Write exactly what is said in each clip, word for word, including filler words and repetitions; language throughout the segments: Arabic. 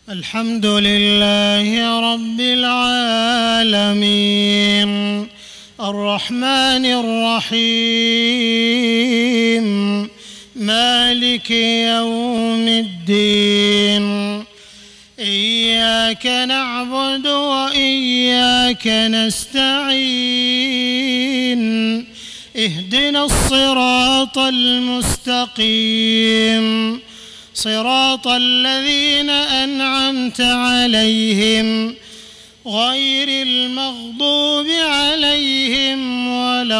الحمد لله رب العالمين الرحمن الرحيم مالك يوم الدين إياك نعبد وإياك نستعين اهدنا الصراط المستقيم صراط الذين أنعمت عليهم غير المغضوب عليهم ولا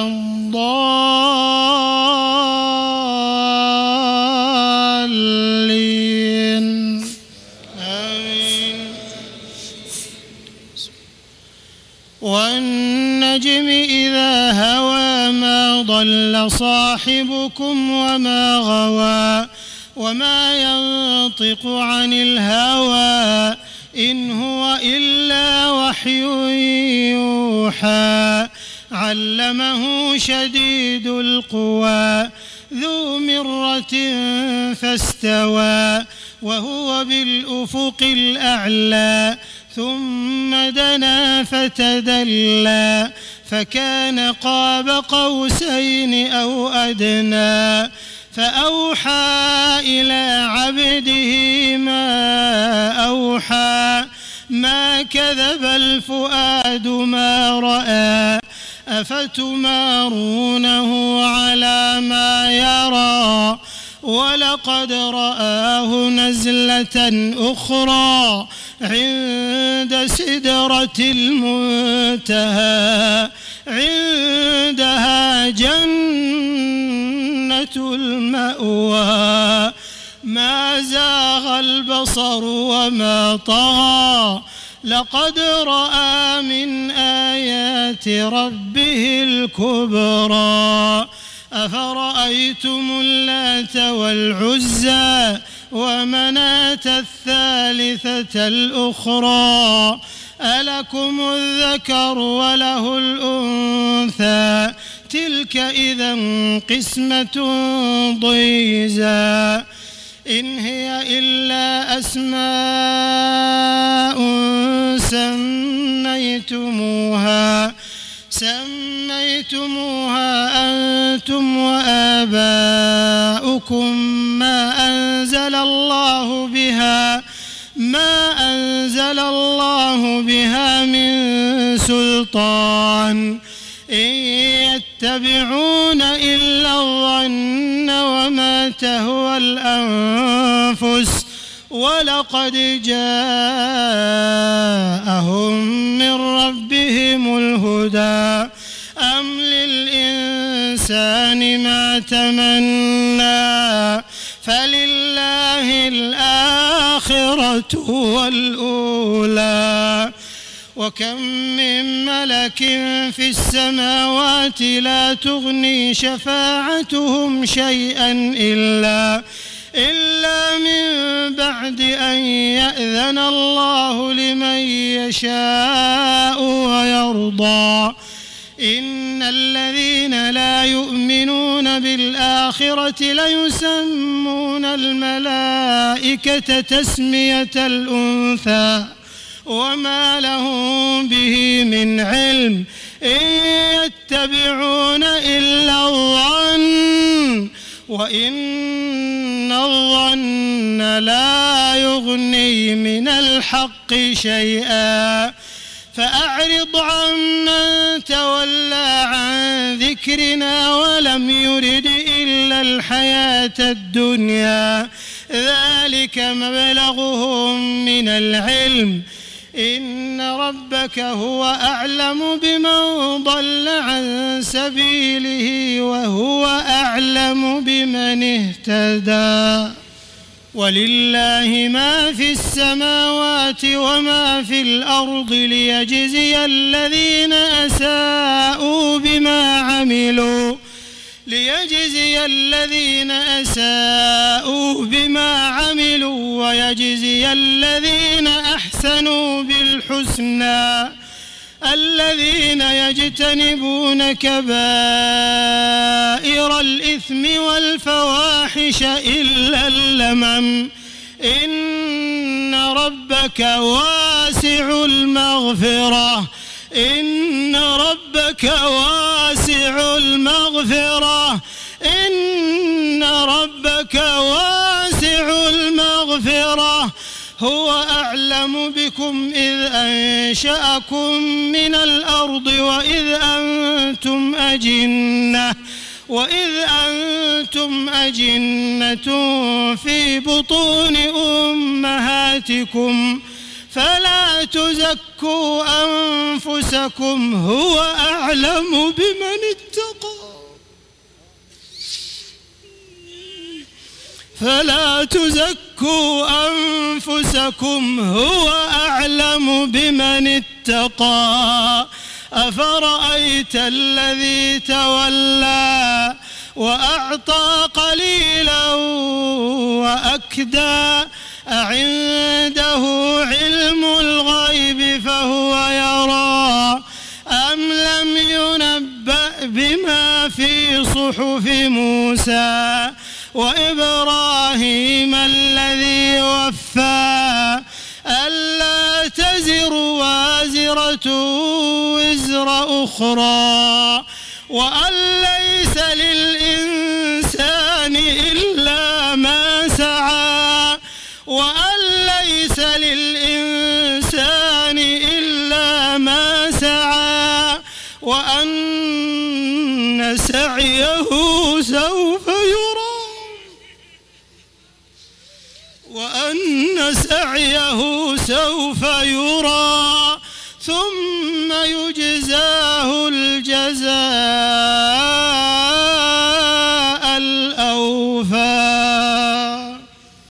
الضالين آمين. والنجم إذا هوى ما ضل صاحبكم وما غوى وما ينطق عن الهوى إن هو إلا وحي يوحى علمه شديد القوى ذو مرة فاستوى وهو بالأفق الأعلى ثم دنا فتدلى فكان قاب قوسين أو أدنى فأوحى إلى عبده ما أوحى ما كذب الفؤاد ما رأى أفتمارونه على ما يرى ولقد رآه نزلة أخرى عند سدرة المنتهى عندها جنة المأوى ما زاغ البصر وما طغى لقد رأى من آيات ربه الكبرى أفرأيتم اللات والعزى ومناة الثالثة الأخرى ألكم الذكر وله الأنثى تلك إذا قسمة ضيزى إن هي إلا أسماء سميتموها سميتموها أنتم وآباؤكم ما أنزل الله بها ما أنزل الله بها من سلطان إن يتبعون إلا الظن وما تهوى الأنفس ولقد جاءهم من ربهم الهدى أم للإنسان ما تمنى فلله الآخرة والأولى وكم من ملك في السماوات لا تغني شفاعتهم شيئا إلا إلا من بعد أن يأذن الله لمن يشاء ويرضى إن الذين لا يؤمنون بالآخرة ليسمون الملائكة تسمية الأنثى وما لهم به من علم إن يتبعون إلا الظن وإن الظن لا يغني من الحق شيئا فأعرض عمن تولى عن ذكرنا ولم يرد إلا الحياة الدنيا ذلك مبلغهم من العلم إن ربك هو أعلم بمن ضل عن سبيله وهو أعلم بمن اهتدى ولله ما في السماوات وما في الأرض ليجزي الذين أساءوا بما عملوا ليجزي الذين أساءوا بما عملوا ويجزي الذين أحسنوا بالحسنى الذين يجتنبون كبائر الإثم والفواحش إلا اللمم إن ربك واسع المغفرة إن ربك واسع المغفرة إن ربك واسع المغفرة هو أعلم بكم إذ أنشأكم من الأرض وإذ أنتم أجنة وإذ أنتم أجنة في بطون أمهاتكم فلا تزكوا أنفسكم هو أعلم بمن اتقى فلا تزكوا أنفسكم هو أعلم بمن اتقى أفرأيت الذي تولى وأعطى قليلا وأكدى أعنده علم الغيب فهو يرى أم لم ينبأ بما في صحف موسى وإبراهيم الذي وفى ألا تزر وازرة وزر أخرى وأن ليس للإنسان إلا ما سعى وأن ليس للإنسان إلا ما سعى وأن سعيه سوف يرى وأن سعيه سوف يرى ثم يجزاه الجزاء